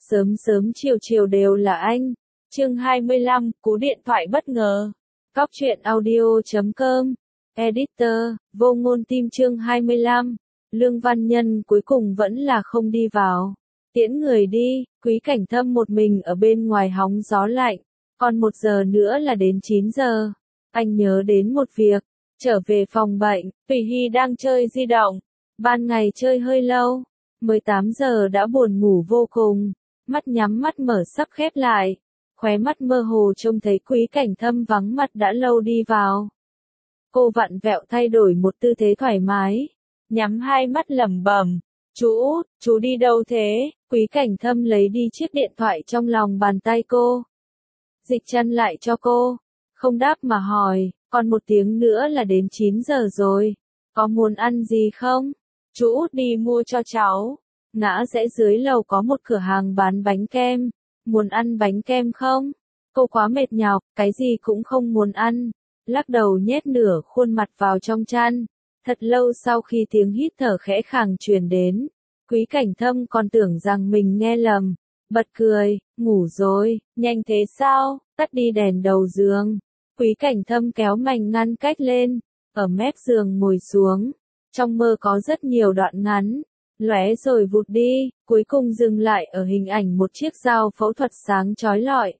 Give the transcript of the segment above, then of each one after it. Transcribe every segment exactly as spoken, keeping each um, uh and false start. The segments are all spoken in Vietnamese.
Sớm sớm chiều chiều đều là anh. Chương hai mươi lăm, cú điện thoại bất ngờ. Cóc truyện audio chấm com. Editor, vô ngôn tim chương hai mươi lăm. Lương Văn Nhân cuối cùng vẫn là không đi vào. Tiễn người đi, Quý Cảnh Thâm một mình ở bên ngoài hóng gió lạnh. Còn một giờ nữa là đến chín giờ. Anh nhớ đến một việc. Trở về phòng bệnh, Thủy Hy đang chơi di động. Ban ngày chơi hơi lâu. mười tám giờ đã buồn ngủ vô cùng. Mắt nhắm mắt mở sắp khép lại. Khóe mắt mơ hồ trông thấy Quý Cảnh Thâm vắng mặt đã lâu đi vào. Cô vặn vẹo thay đổi một tư thế thoải mái. Nhắm hai mắt lẩm bẩm. Chú Út, chú đi đâu thế? Quý Cảnh Thâm lấy đi chiếc điện thoại trong lòng bàn tay cô. Dịch chân lại cho cô. Không đáp mà hỏi, còn một tiếng nữa là đến chín giờ rồi. Có muốn ăn gì không? Chú Út đi mua cho cháu. Ngã rẽ dưới lầu có một cửa hàng bán bánh kem. Muốn ăn bánh kem không? Cô quá mệt nhọc, cái gì cũng không muốn ăn. Lắc đầu nhét nửa khuôn mặt vào trong chăn. Thật lâu sau khi tiếng hít thở khẽ khàng truyền đến, Quý Cảnh Thâm còn tưởng rằng mình nghe lầm. Bật cười, ngủ rồi, nhanh thế sao? Tắt đi đèn đầu giường. Quý Cảnh Thâm kéo mảnh ngăn cách lên, ở mép giường ngồi xuống. Trong mơ có rất nhiều đoạn ngắn, lóe rồi vụt đi, cuối cùng dừng lại ở hình ảnh một chiếc dao phẫu thuật sáng chói lọi.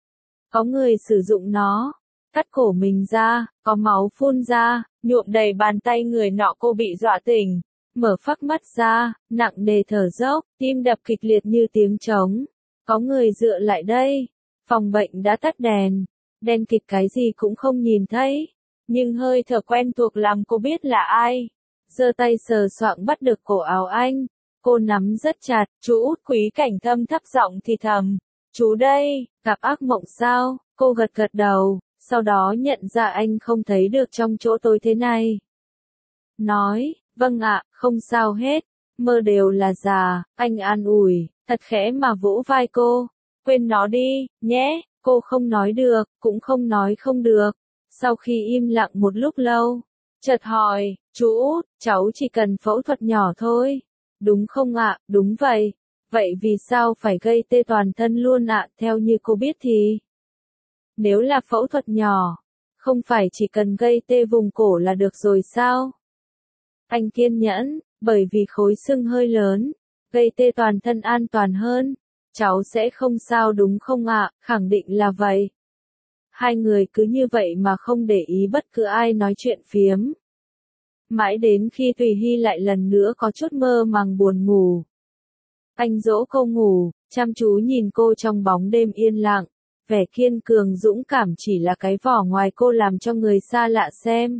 Có người sử dụng nó, cắt cổ mình ra, có máu phun ra, nhuộm đầy bàn tay người nọ. Cô bị dọa tỉnh, mở phắc mắt ra, nặng nề thở dốc, tim đập kịch liệt như tiếng trống. Có người dựa lại đây, phòng bệnh đã tắt đèn, đen kịt cái gì cũng không nhìn thấy, nhưng hơi thở quen thuộc làm cô biết là ai. Giơ tay sờ soạng bắt được cổ áo anh, cô nắm rất chặt. Chú Út. Quý Cảnh Thâm thấp giọng thì thầm. Chú đây, gặp ác mộng sao? Cô gật gật đầu, sau đó nhận ra anh không thấy được trong chỗ tối thế này. Nói, vâng ạ, không sao hết, mơ đều là già. Anh an ủi, thật khẽ mà vỗ vai cô. Quên nó đi, nhé. Cô không nói được, cũng không nói không được. Sau khi im lặng một lúc lâu, chợt hỏi, chú Út, cháu chỉ cần phẫu thuật nhỏ thôi. Đúng không ạ? Đúng vậy. Vậy vì sao phải gây tê toàn thân luôn ạ? Theo như cô biết thì, nếu là phẫu thuật nhỏ, không phải chỉ cần gây tê vùng cổ là được rồi sao? Anh kiên nhẫn, bởi vì khối xương hơi lớn, gây tê toàn thân an toàn hơn. Cháu sẽ không sao đúng không ạ? Khẳng định là vậy. Hai người cứ như vậy mà không để ý bất cứ ai nói chuyện phiếm. Mãi đến khi Thùy Hy lại lần nữa có chút mơ màng buồn ngủ. Anh dỗ cô ngủ, chăm chú nhìn cô trong bóng đêm yên lặng. Vẻ kiên cường dũng cảm chỉ là cái vỏ ngoài cô làm cho người xa lạ xem.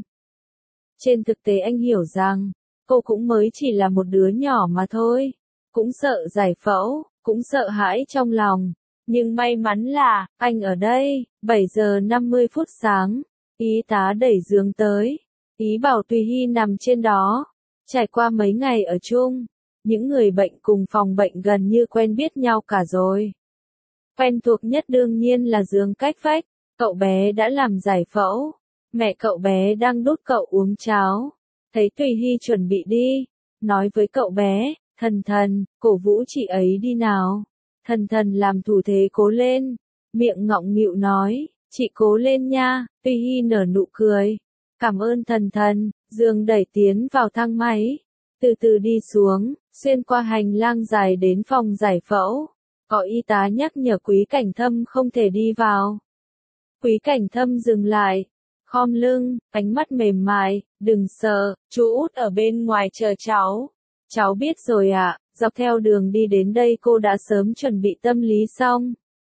Trên thực tế anh hiểu rằng, cô cũng mới chỉ là một đứa nhỏ mà thôi. Cũng sợ giải phẫu, cũng sợ hãi trong lòng. Nhưng may mắn là, anh ở đây. Bảy giờ năm mươi phút sáng, y tá đẩy giường tới. Ý bảo Thùy Hy nằm trên đó. Trải qua mấy ngày ở chung, những người bệnh cùng phòng bệnh gần như quen biết nhau cả rồi. Quen thuộc nhất đương nhiên là giường cách vách. Cậu bé đã làm giải phẫu. Mẹ cậu bé đang đút cậu uống cháo. Thấy Thùy Hy chuẩn bị đi, nói với cậu bé, thần thần, cổ vũ chị ấy đi nào. Thần thần làm thủ thế cố lên, miệng ngọng nghịu nói, chị cố lên nha. Thùy Hy nở nụ cười. Cảm ơn thần thần. Giường đẩy tiến vào thang máy, từ từ đi xuống, xuyên qua hành lang dài đến phòng giải phẫu. Có y tá nhắc nhở Quý Cảnh Thâm không thể đi vào. Quý Cảnh Thâm dừng lại, khom lưng, ánh mắt mềm mại, đừng sợ, chú Út ở bên ngoài chờ cháu. Cháu biết rồi ạ. Dọc theo đường đi đến đây cô đã sớm chuẩn bị tâm lý xong.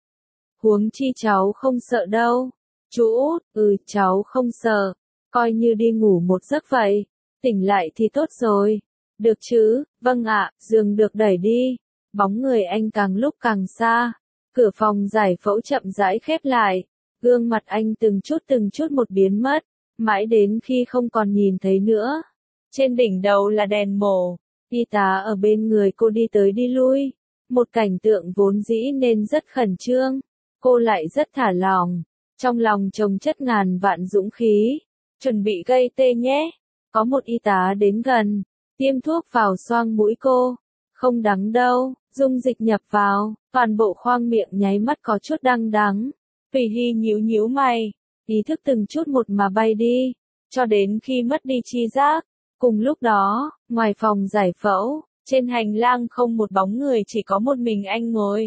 Huống chi cháu không sợ đâu. Chú Út. Ừ, cháu không sợ. Coi như đi ngủ một giấc vậy. Tỉnh lại thì tốt rồi. Được chứ? Vâng ạ. Giường được đẩy đi. Bóng người anh càng lúc càng xa. Cửa phòng giải phẫu chậm rãi khép lại. Gương mặt anh từng chút từng chút một biến mất. Mãi đến khi không còn nhìn thấy nữa. Trên đỉnh đầu là đèn mổ. Y tá ở bên người cô đi tới đi lui. Một cảnh tượng vốn dĩ nên rất khẩn trương. Cô lại rất thả lỏng. Trong lòng chồng chất ngàn vạn dũng khí. Chuẩn bị gây tê nhé. Có một y tá đến gần. Tiêm thuốc vào xoang mũi cô. Không đắng đâu, dung dịch nhập vào, toàn bộ khoang miệng nháy mắt có chút đắng đắng. Tùy Hy nhíu nhíu mày, ý thức từng chút một mà bay đi, cho đến khi mất đi tri giác. Cùng lúc đó, ngoài phòng giải phẫu, trên hành lang không một bóng người, chỉ có một mình anh ngồi.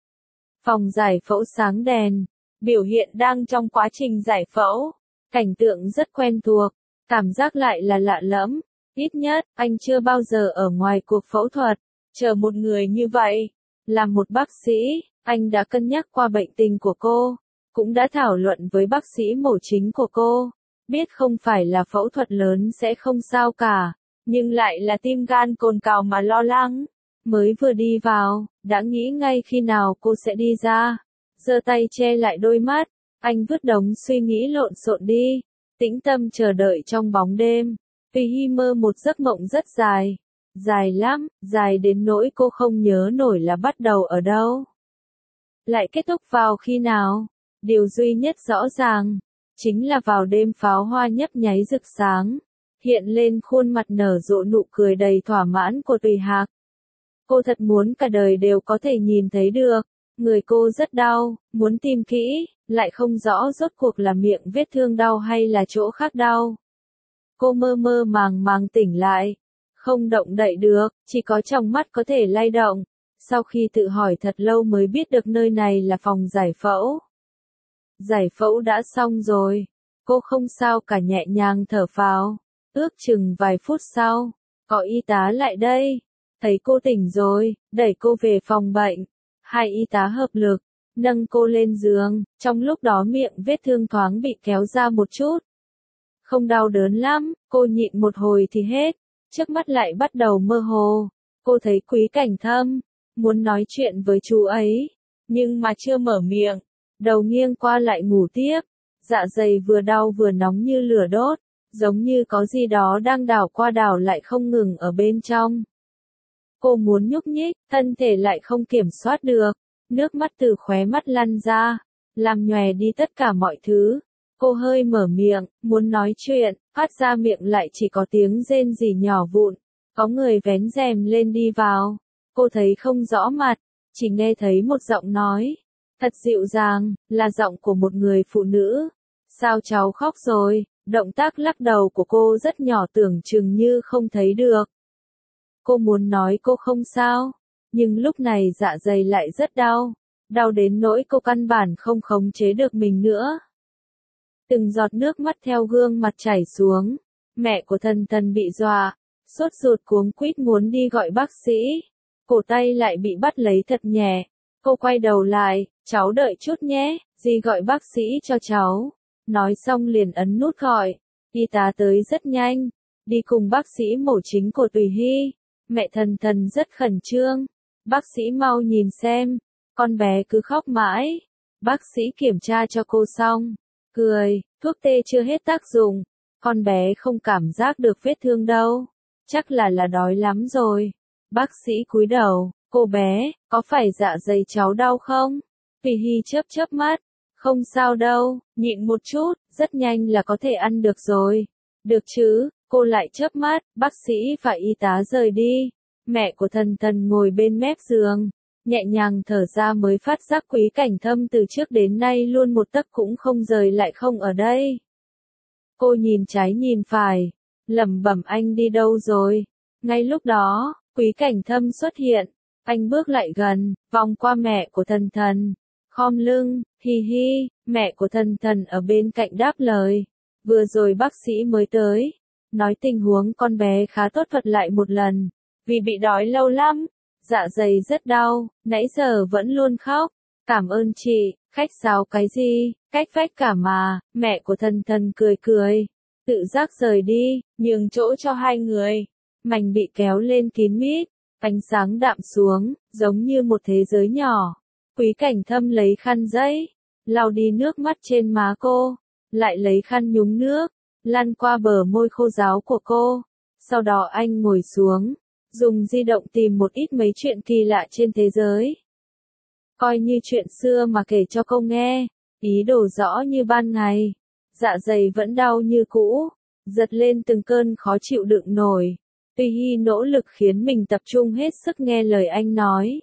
Phòng giải phẫu sáng đèn, biểu hiện đang trong quá trình giải phẫu. Cảnh tượng rất quen thuộc, cảm giác lại là lạ lẫm. Ít nhất, anh chưa bao giờ ở ngoài cuộc phẫu thuật, chờ một người như vậy. Làm một bác sĩ, anh đã cân nhắc qua bệnh tình của cô, cũng đã thảo luận với bác sĩ mổ chính của cô. Biết không phải là phẫu thuật lớn sẽ không sao cả, nhưng lại là tim gan cồn cào mà lo lắng. Mới vừa đi vào, đã nghĩ ngay khi nào cô sẽ đi ra. Giơ tay che lại đôi mắt, anh vứt đống suy nghĩ lộn xộn đi, tĩnh tâm chờ đợi trong bóng đêm. Tùy Hy mơ một giấc mộng rất dài, dài lắm, dài đến nỗi cô không nhớ nổi là bắt đầu ở đâu, lại kết thúc vào khi nào. Điều duy nhất rõ ràng, chính là vào đêm pháo hoa nhấp nháy rực sáng, hiện lên khuôn mặt nở rộ nụ cười đầy thỏa mãn của Tùy Hạc. Cô thật muốn cả đời đều có thể nhìn thấy được. Người cô rất đau, muốn tìm kỹ, lại không rõ rốt cuộc là miệng vết thương đau hay là chỗ khác đau. Cô mơ mơ màng màng tỉnh lại, không động đậy được, chỉ có trong mắt có thể lay động. Sau khi tự hỏi thật lâu mới biết được nơi này là phòng giải phẫu. Giải phẫu đã xong rồi, cô không sao cả, nhẹ nhàng thở phào. Ước chừng vài phút sau, có y tá lại đây, thấy cô tỉnh rồi, đẩy cô về phòng bệnh. Hai y tá hợp lực, nâng cô lên giường, trong lúc đó miệng vết thương thoáng bị kéo ra một chút. Không đau đớn lắm, cô nhịn một hồi thì hết, trước mắt lại bắt đầu mơ hồ. Cô thấy Quý Cảnh Thâm, muốn nói chuyện với chú ấy, nhưng mà chưa mở miệng, đầu nghiêng qua lại ngủ tiếp. Dạ dày vừa đau vừa nóng như lửa đốt, giống như có gì đó đang đảo qua đảo lại không ngừng ở bên trong. Cô muốn nhúc nhích, thân thể lại không kiểm soát được, nước mắt từ khóe mắt lăn ra, làm nhòe đi tất cả mọi thứ. Cô hơi mở miệng, muốn nói chuyện, phát ra miệng lại chỉ có tiếng rên rỉ nhỏ vụn. Có người vén rèm lên đi vào, cô thấy không rõ mặt, chỉ nghe thấy một giọng nói, thật dịu dàng, là giọng của một người phụ nữ. Sao cháu khóc rồi? Động tác lắc đầu của cô rất nhỏ, tưởng chừng như không thấy được. Cô muốn nói cô không sao, nhưng lúc này dạ dày lại rất đau, đau đến nỗi cô căn bản không khống chế được mình nữa. Từng giọt nước mắt theo gương mặt chảy xuống, mẹ của Thần Thần bị dọa, sốt ruột cuống quýt muốn đi gọi bác sĩ, cổ tay lại bị bắt lấy thật nhẹ. Cô quay đầu lại, cháu đợi chút nhé, dì gọi bác sĩ cho cháu. Nói xong liền ấn nút gọi, y tá tới rất nhanh, đi cùng bác sĩ mổ chính của Tùy Hy. Mẹ Thần Thần rất khẩn trương, bác sĩ mau nhìn xem, con bé cứ khóc mãi. Bác sĩ kiểm tra cho cô xong, cười, thuốc tê chưa hết tác dụng, con bé không cảm giác được vết thương đâu, chắc là là đói lắm rồi. Bác sĩ cúi đầu, cô bé, có phải dạ dày cháu đau không? Tùy Hy chớp chớp mắt, không sao đâu, nhịn một chút, rất nhanh là có thể ăn được rồi. Được chứ? Cô lại chớp mắt, bác sĩ và y tá rời đi. Mẹ của Thần Thần ngồi bên mép giường, nhẹ nhàng thở ra mới phát giác Quý Cảnh Thâm từ trước đến nay luôn một tấc cũng không rời lại không ở đây. Cô nhìn trái nhìn phải, lẩm bẩm anh đi đâu rồi? Ngay lúc đó, Quý Cảnh Thâm xuất hiện, anh bước lại gần, vòng qua mẹ của Thần Thần, khom lưng, hi hi, mẹ của Thần Thần ở bên cạnh đáp lời, vừa rồi bác sĩ mới tới, nói tình huống con bé khá tốt, thuật lại một lần, vì bị đói lâu lắm, dạ dày rất đau, nãy giờ vẫn luôn khóc, cảm ơn chị, khách sáo cái gì, cách vách cả mà. Mẹ của Thần Thần cười cười, tự giác rời đi, nhường chỗ cho hai người. Mảnh bị kéo lên kín mít, ánh sáng đạm xuống, giống như một thế giới nhỏ. Quý Cảnh Thâm lấy khăn giấy, lau đi nước mắt trên má cô, lại lấy khăn nhúng nước, lăn qua bờ môi khô ráo của cô. Sau đó anh ngồi xuống, dùng di động tìm một ít mấy chuyện kỳ lạ trên thế giới. Coi như chuyện xưa mà kể cho cô nghe, ý đồ rõ như ban ngày. Dạ dày vẫn đau như cũ, giật lên từng cơn khó chịu đựng nổi. Tùy Hy nỗ lực khiến mình tập trung hết sức nghe lời anh nói.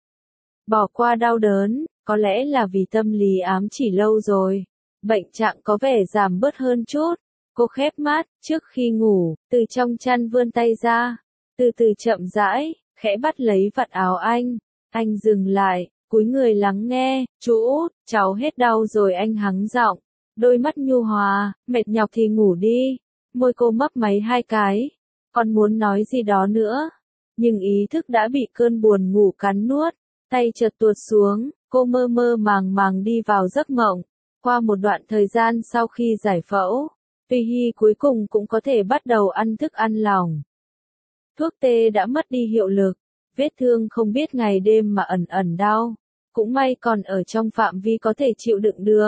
Bỏ qua đau đớn, có lẽ là vì tâm lý ám chỉ lâu rồi. Bệnh trạng có vẻ giảm bớt hơn chút. Cô khép mắt, trước khi ngủ, từ trong chăn vươn tay ra. Từ từ chậm rãi, khẽ bắt lấy vạt áo anh. Anh dừng lại, cúi người lắng nghe. Chú út, cháu hết đau rồi anh hắng giọng. Đôi mắt nhu hòa, mệt nhọc thì ngủ đi. Môi cô mấp máy hai cái. Còn muốn nói gì đó nữa. Nhưng ý thức đã bị cơn buồn ngủ cắn nuốt. Tay chợt tuột xuống, cô mơ mơ màng màng đi vào giấc mộng. Qua một đoạn thời gian sau khi giải phẫu, Tùy Hy cuối cùng cũng có thể bắt đầu ăn thức ăn lỏng. Thuốc tê đã mất đi hiệu lực, vết thương không biết ngày đêm mà ẩn ẩn đau. Cũng may còn ở trong phạm vi có thể chịu đựng được.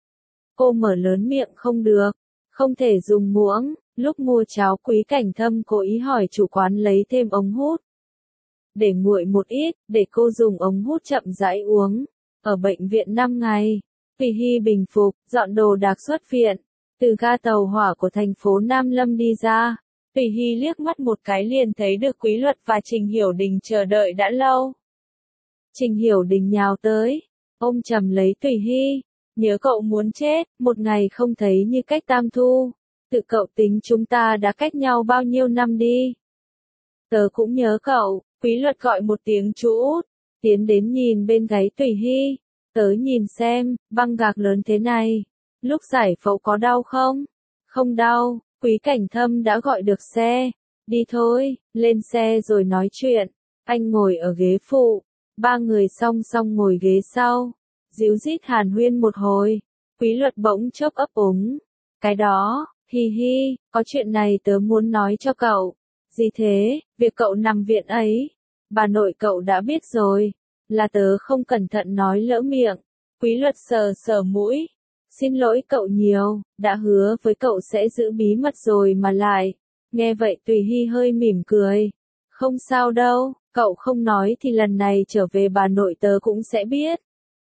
Cô mở lớn miệng không được, không thể dùng muỗng. Lúc mua cháo Quý Cảnh Thâm cố ý hỏi chủ quán lấy thêm ống hút. Để nguội một ít, để cô dùng ống hút chậm rãi uống. Ở bệnh viện năm ngày, Tùy Hy bình phục, dọn đồ đạc xuất viện. Từ ga tàu hỏa của thành phố Nam Lâm đi ra, Tùy Hy liếc mắt một cái liền thấy được Quý Luật và Trình Hiểu Đình chờ đợi đã lâu. Trình Hiểu Đình nhào tới, ôm chầm lấy Tùy Hy. Nhớ cậu muốn chết, một ngày không thấy như cách tam thu. Tự cậu tính chúng ta đã cách nhau bao nhiêu năm đi. Tớ cũng nhớ cậu. Quý Luật gọi một tiếng chú út, tiến đến nhìn bên gáy Tùy Hy. Tớ nhìn xem, băng gạc lớn thế này. Lúc giải phẫu có đau không? Không đau, Quý Cảnh Thâm đã gọi được xe. Đi thôi, lên xe rồi nói chuyện. Anh ngồi ở ghế phụ, ba người song song ngồi ghế sau. Díu dít hàn huyên một hồi, Quý Luật bỗng chốc ấp úng. Cái đó, hi hi, có chuyện này tớ muốn nói cho cậu. Gì thế, việc cậu nằm viện ấy, bà nội cậu đã biết rồi, là tớ không cẩn thận nói lỡ miệng. Quý Luật sờ sờ mũi, xin lỗi cậu nhiều, đã hứa với cậu sẽ giữ bí mật rồi mà lại. Nghe vậy Tùy Hy hơi mỉm cười, không sao đâu, cậu không nói thì lần này trở về bà nội tớ cũng sẽ biết.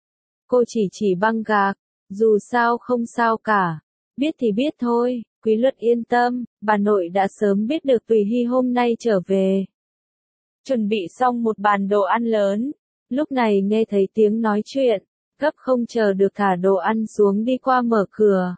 Cô chỉ chỉ băng gạc, dù sao không sao cả, biết thì biết thôi. Quý Luật yên tâm, bà nội đã sớm biết được Tùy Hy hôm nay trở về. Chuẩn bị xong một bàn đồ ăn lớn, lúc này nghe thấy tiếng nói chuyện, gấp không chờ được thả đồ ăn xuống đi qua mở cửa.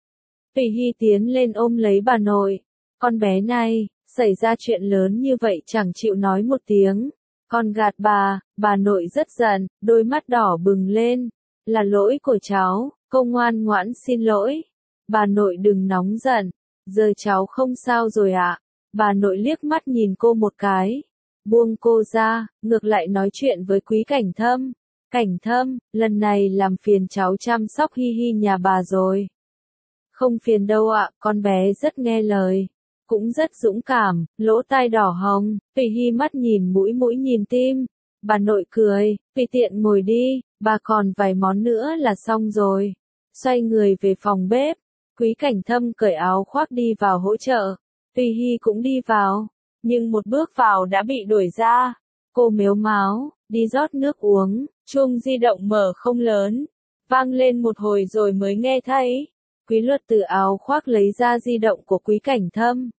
Tùy Hy tiến lên ôm lấy bà nội, con bé này, xảy ra chuyện lớn như vậy chẳng chịu nói một tiếng, con gạt bà, bà nội rất giận, đôi mắt đỏ bừng lên, là lỗi của cháu, cô ngoan ngoãn xin lỗi. Bà nội đừng nóng giận, giờ cháu không sao rồi ạ. Bà nội liếc mắt nhìn cô một cái, buông cô ra, ngược lại nói chuyện với Quý Cảnh Thâm. Cảnh Thâm, lần này làm phiền cháu chăm sóc Hi Hi nhà bà rồi. Không phiền đâu ạ, con bé rất nghe lời, cũng rất dũng cảm, lỗ tai đỏ hồng. Tùy Hy mắt nhìn mũi mũi nhìn tim. Bà nội cười, tùy tiện ngồi đi, bà còn vài món nữa là xong rồi. Xoay người về phòng bếp. Quý Cảnh Thâm cởi áo khoác đi vào hỗ trợ. Tùy Hy cũng đi vào, nhưng một bước vào đã bị đuổi ra. Cô mếu máo, đi rót nước uống, chuông di động mở không lớn, vang lên một hồi rồi mới nghe thấy. Quý Luật từ áo khoác lấy ra di động của Quý Cảnh Thâm.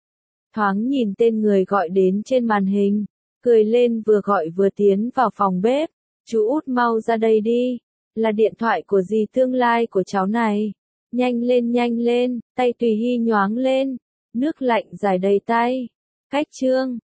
Thoáng nhìn tên người gọi đến trên màn hình, cười lên vừa gọi vừa tiến vào phòng bếp. Chú út mau ra đây đi, là điện thoại của dì tương lai của cháu này. Nhanh lên nhanh lên, tay Tùy Hy nhoáng lên, nước lạnh dài đầy tay. Cách chương